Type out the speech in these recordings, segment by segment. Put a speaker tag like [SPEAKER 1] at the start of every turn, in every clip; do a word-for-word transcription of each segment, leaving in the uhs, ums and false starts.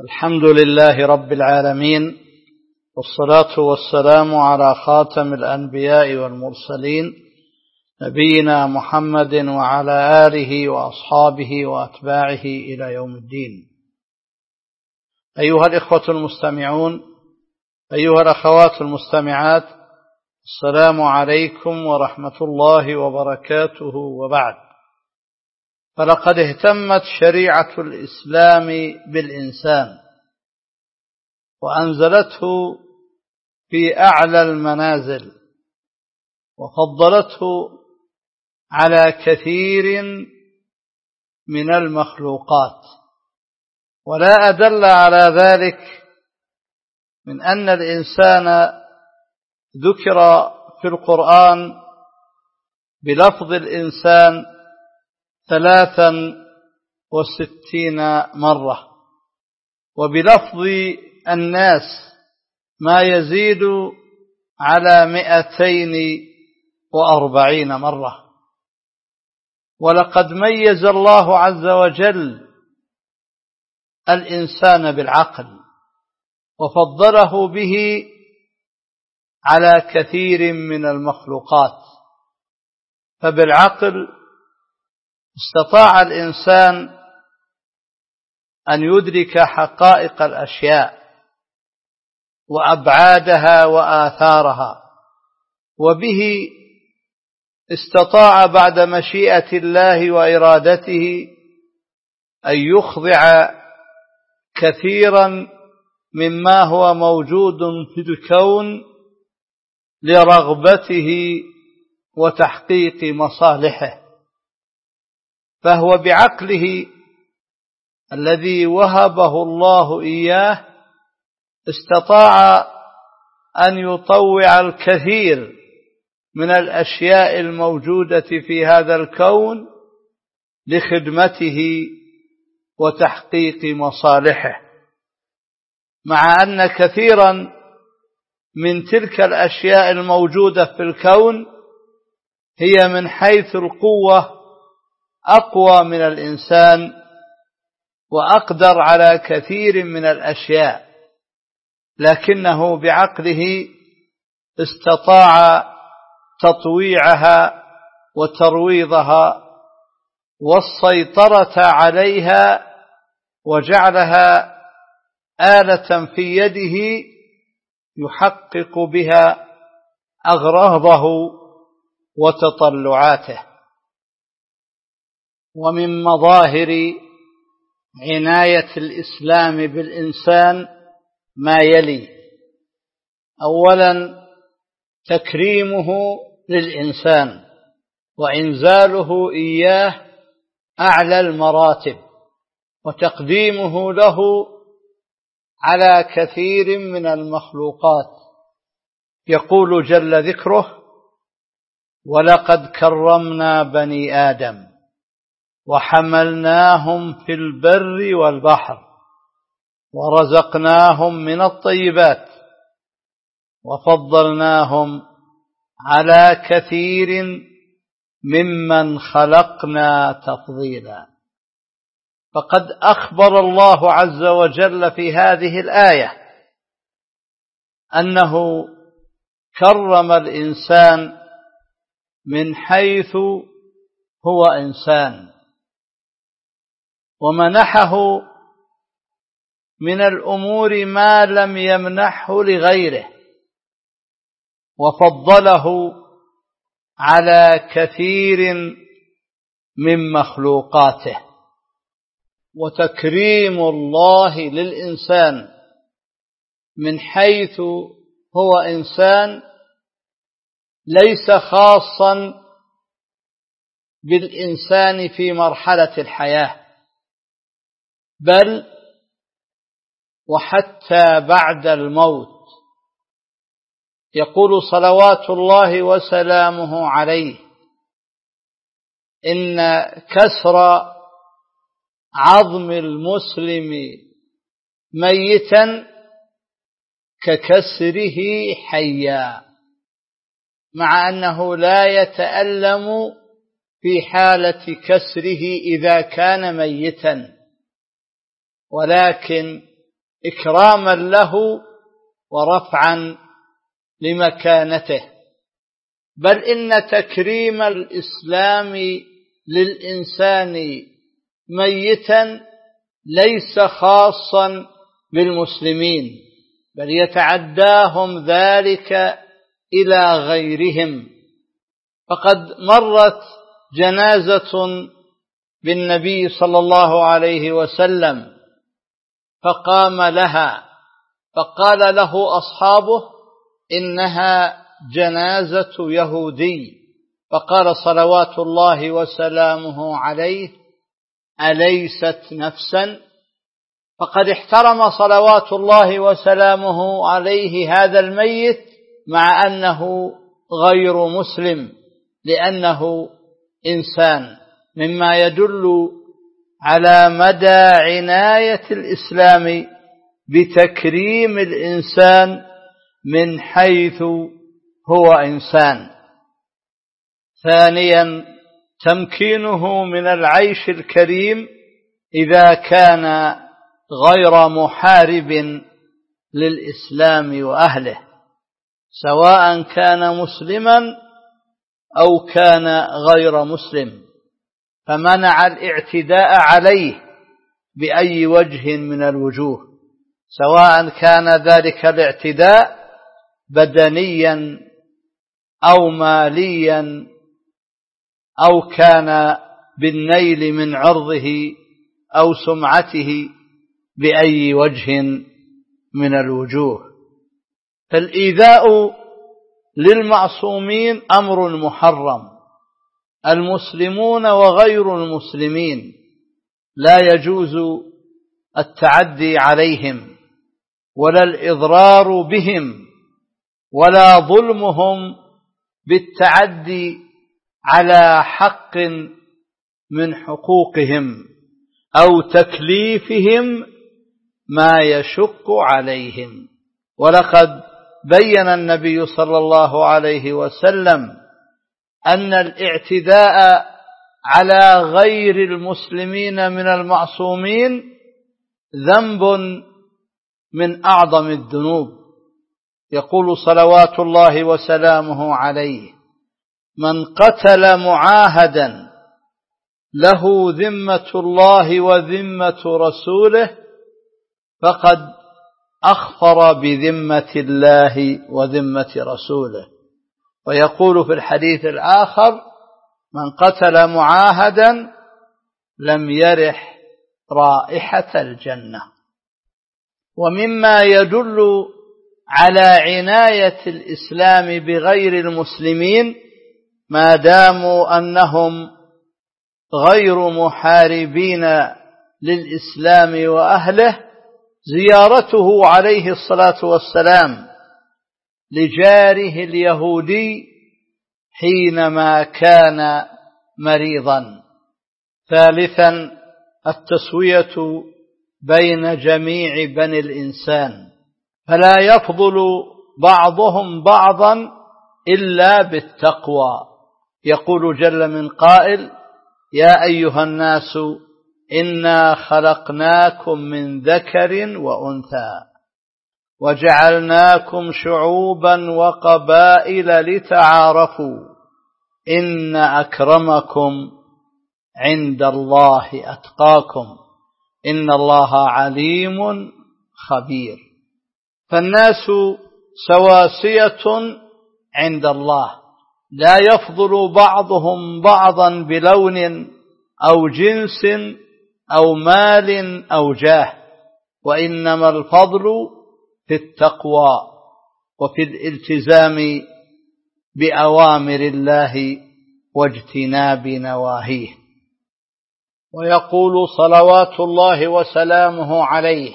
[SPEAKER 1] الحمد لله رب العالمين، والصلاة والسلام على خاتم الأنبياء والمرسلين نبينا محمد وعلى آله وأصحابه وأتباعه إلى يوم الدين. أيها الإخوة المستمعون، أيها الأخوات المستمعات، السلام عليكم ورحمة الله وبركاته. وبعد، فلقد اهتمت شريعة الإسلام بالإنسان وأنزلته في أعلى المنازل وفضلته على كثير من المخلوقات، ولا أدل على ذلك من أن الإنسان ذكر في القرآن بلفظ الإنسان ثلاثا وستين مرة، وبلفظ الناس ما يزيد على مئتين وأربعين مرة. ولقد ميز الله عز وجل الإنسان بالعقل وفضله به على كثير من المخلوقات، فبالعقل استطاع الإنسان أن يدرك حقائق الأشياء وأبعادها وآثارها، وبه استطاع بعد مشيئة الله وإرادته أن يخضع كثيرا مما هو موجود في الكون لرغبته وتحقيق مصالحه. فهو بعقله الذي وهبه الله إياه استطاع أن يطوع الكثير من الأشياء الموجودة في هذا الكون لخدمته وتحقيق مصالحه، مع أن كثيرا من تلك الأشياء الموجودة في الكون هي من حيث القوة أقوى من الإنسان وأقدر على كثير من الأشياء، لكنه بعقله استطاع تطويعها وترويضها والسيطرة عليها، وجعلها آلة في يده يحقق بها أغراضه وتطلعاته. ومن مظاهر عناية الإسلام بالإنسان ما يلي: أولا، تكريمه للإنسان وإنزاله إياه أعلى المراتب وتقديمه له على كثير من المخلوقات. يقول جل ذكره: ولقد كرمنا بني آدم وحملناهم في البر والبحر ورزقناهم من الطيبات وفضلناهم على كثير ممن خلقنا تفضيلا. فقد أخبر الله عز وجل في هذه الآية أنه كرم الإنسان من حيث هو إنسان، ومنحه من الأمور ما لم يمنحه لغيره، وفضله على كثير من مخلوقاته. وتكريم الله للإنسان من حيث هو إنسان ليس خاصا بالإنسان في مرحلة الحياة، بل وحتى بعد الموت. يقول صلوات الله وسلامه عليه: إن كسر عظم المسلم ميتا ككسره حيا، مع أنه لا يتألم في حالة كسره إذا كان ميتا، ولكن إكراما له ورفعا لمكانته، بل إن تكريم الإسلام للإنسان ميتا ليس خاصا بالمسلمين، بل يتعداهم ذلك إلى غيرهم. فقد مرت جنازة بالنبي صلى الله عليه وسلم فقام لها، فقال له أصحابه: إنها جنازة يهودي، فقال صلوات الله وسلامه عليه: أليست نفسا؟ فقد احترم صلوات الله وسلامه عليه هذا الميت مع أنه غير مسلم، لأنه إنسان، مما يدل على مدى عناية الإسلام بتكريم الإنسان من حيث هو إنسان. ثانيا، تمكينه من العيش الكريم إذا كان غير محارب للإسلام وأهله، سواء كان مسلما أو كان غير مسلم، فمنع الاعتداء عليه بأي وجه من الوجوه، سواء كان ذلك الاعتداء بدنيا أو ماليا أو كان بالنيل من عرضه أو سمعته بأي وجه من الوجوه. فالإيذاء للمعصومين أمر محرم، المسلمون وغير المسلمين لا يجوز التعدي عليهم ولا الإضرار بهم ولا ظلمهم بالتعدي على حق من حقوقهم أو تكليفهم ما يشق عليهم. ولقد بين النبي صلى الله عليه وسلم أن الاعتداء على غير المسلمين من المعصومين ذنب من أعظم الذنوب. يقول صلوات الله وسلامه عليه: من قتل معاهدا له ذمة الله وذمة رسوله فقد أخفر بذمة الله وذمة رسوله. ويقول في الحديث الآخر: من قتل معاهدا لم يرح رائحة الجنة. ومما يدل على عناية الإسلام بغير المسلمين ما داموا أنهم غير محاربين للإسلام وأهله زيارته عليه الصلاة والسلام لجاره اليهودي حينما كان مريضا. ثالثا، التسوية بين جميع بني الإنسان، فلا يفضل بعضهم بعضا إلا بالتقوى. يقول جل من قائل: يا أيها الناس إنا خلقناكم من ذكر وأنثى وجعلناكم شعوبا وقبائل لتعارفوا إن أكرمكم عند الله أتقاكم إن الله عليم خبير. فالناس سواسية عند الله، لا يفضل بعضهم بعضا بلون أو جنس أو مال أو جاه، وإنما الفضل في التقوى وفي الالتزام بأوامر الله واجتناب نواهيه. ويقول صلوات الله وسلامه عليه: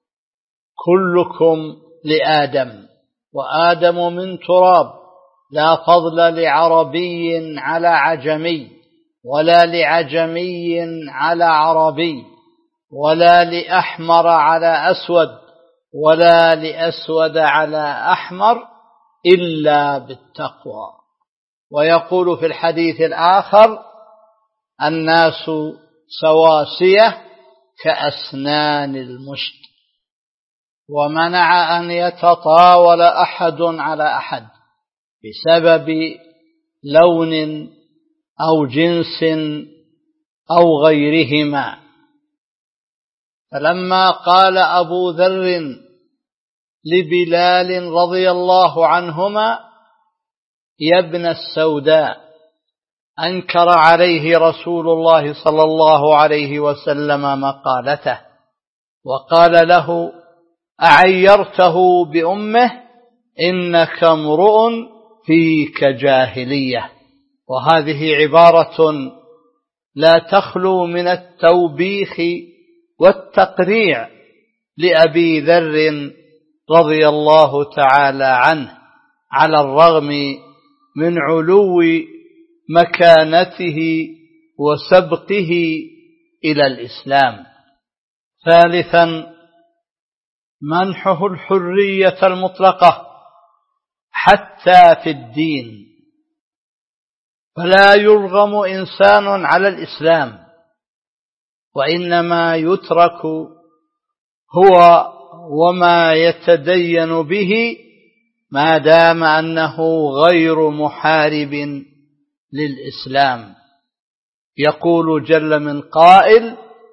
[SPEAKER 1] كلكم لآدم وآدم من تراب، لا فضل لعربي على عجمي ولا لعجمي على عربي ولا لأحمر على أسود ولا لأسود على أحمر إلا بالتقوى. ويقول في الحديث الآخر: الناس سواسية كأسنان المشط. ومنع أن يتطاول أحد على أحد بسبب لون أو جنس أو غيرهما. فلما قال أبو ذر لبلال رضي الله عنهما: يا ابن السوداء، أنكر عليه رسول الله صلى الله عليه وسلم مقالته وقال له: أعيرته بأمه؟ إنك امرؤ فيك جاهلية. وهذه عبارة لا تخلو من التوبيخ والتقريع لأبي ذر رضي الله تعالى عنه، على الرغم من علو مكانته وسبقه إلى الإسلام. ثالثا، منحه الحرية المطلقة حتى في الدين، فلا يرغم إنسان على الإسلام، وإنما يترك هو وما يتدين به ما دام أنه غير محارب للإسلام. يقول جل من قائل: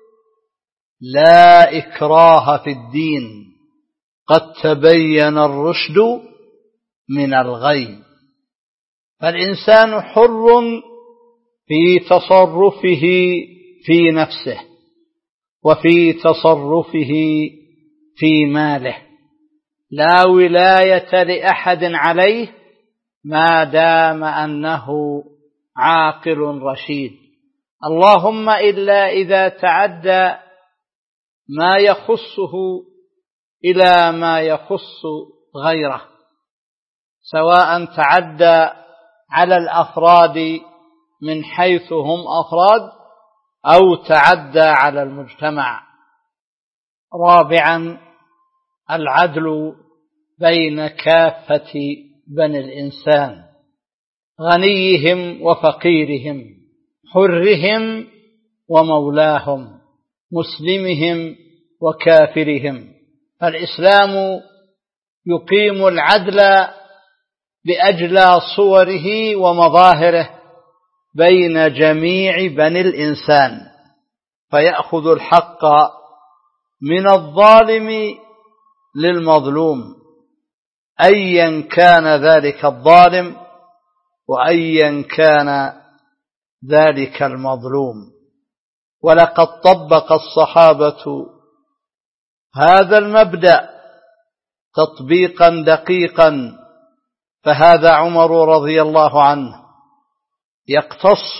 [SPEAKER 1] لا إكراه في الدين قد تبين الرشد من الغي. فالإنسان حر في تصرفه في نفسه وفي تصرفه في ماله، لا ولاية لأحد عليه ما دام أنه عاقل رشيد، اللهم إلا إذا تعدى ما يخصه إلى ما يخص غيره، سواء تعدى على الأفراد من حيث هم أفراد أو تعدى على المجتمع. رابعا، العدل بين كافة بني الإنسان، غنيهم وفقيرهم، حرهم ومولاهم، مسلمهم وكافرهم. فالإسلام يقيم العدل بأجلى صوره ومظاهره بين جميع بني الإنسان، فيأخذ الحق من الظالم للمظلوم أيا كان ذلك الظالم وأيا كان ذلك المظلوم. ولقد طبق الصحابة هذا المبدأ تطبيقا دقيقا، فهذا عمر رضي الله عنه يقتص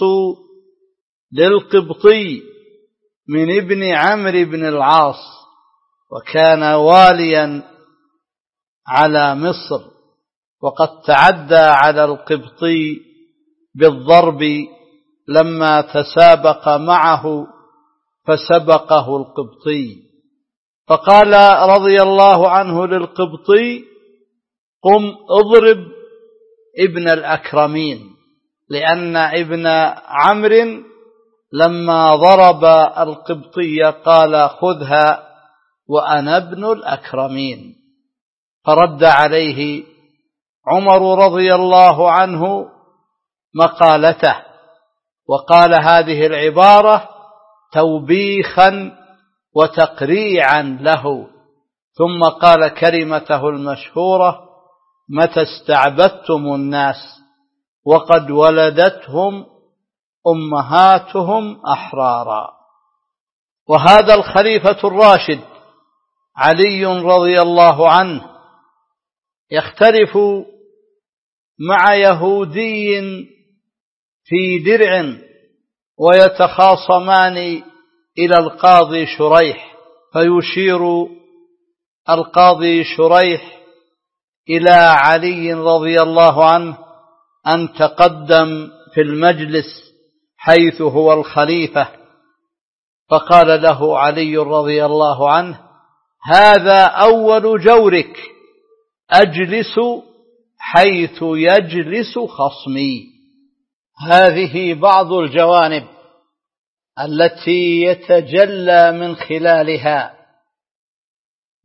[SPEAKER 1] للقبطي من ابن عمرو بن العاص، وكان واليا على مصر، وقد تعدى على القبطي بالضرب لما تسابق معه فسبقه القبطي، فقال رضي الله عنه للقبطي: قم اضرب ابن الأكرمين، لأن ابن عمرو لما ضرب القبطي قال: خذها وأنا ابن الأكرمين. فرد عليه عمر رضي الله عنه مقالته، وقال هذه العبارة توبيخا وتقريعا له، ثم قال كلمته المشهورة: متى استعبدتم الناس وقد ولدتهم أمهاتهم أحرارا. وهذا الخليفة الراشد علي رضي الله عنه يختلف مع يهودي في درع ويتخاصمان إلى القاضي شريح، فيشير القاضي شريح إلى علي رضي الله عنه أن تقدم في المجلس حيث هو الخليفة، فقال له علي رضي الله عنه: هذا أول جورك، أجلس حيث يجلس خصمي. هذه بعض الجوانب التي يتجلى من خلالها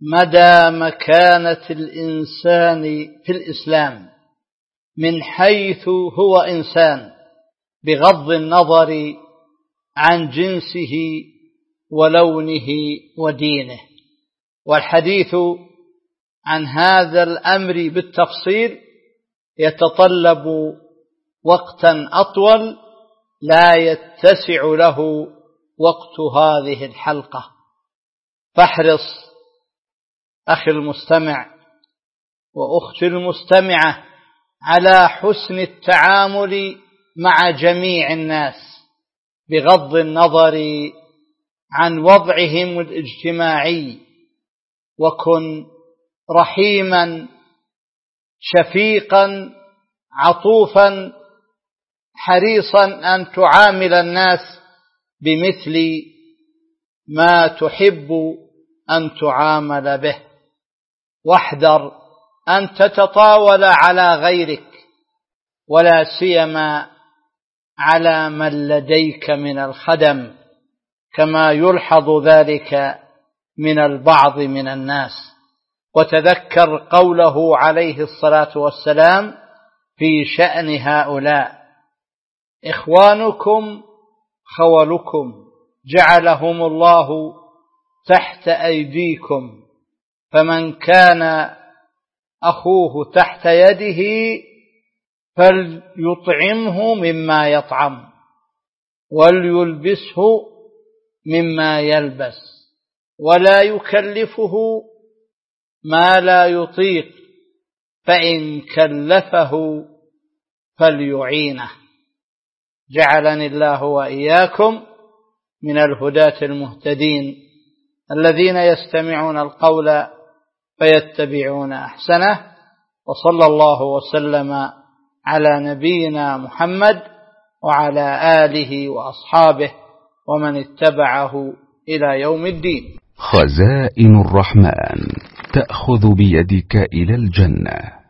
[SPEAKER 1] مدى مكانة الإنسان في الإسلام من حيث هو إنسان بغض النظر عن جنسه ولونه ودينه. والحديث عن هذا الأمر بالتفصيل يتطلب وقتا أطول لا يتسع له وقت هذه الحلقة، فاحرص أخي المستمع وأختي المستمعة على حسن التعامل مع جميع الناس بغض النظر عن وضعهم الاجتماعي، وكن رحيما شفيقا عطوفا حريصا أن تعامل الناس بمثل ما تحب أن تعامل به، واحذر أن تتطاول على غيرك ولا سيما على من لديك من الخدم، كما يلحظ ذلك من البعض من الناس. وتذكر قوله عليه الصلاة والسلام في شأن هؤلاء: إخوانكم خولكم جعلهم الله تحت أيديكم، فمن كان أخوه تحت يده فليطعمه مما يطعم وليلبسه مما يلبس ولا يكلفه ما لا يطيق، فإن كلفه فليعينه. جعلني الله وإياكم من الهداة المهتدين الذين يستمعون القول فيتبعون أحسنه. وصلى الله وسلم على نبينا محمد وعلى آله وأصحابه ومن اتبعه إلى يوم الدين.
[SPEAKER 2] خزائن الرحمن تأخذ بيدك إلى الجنة.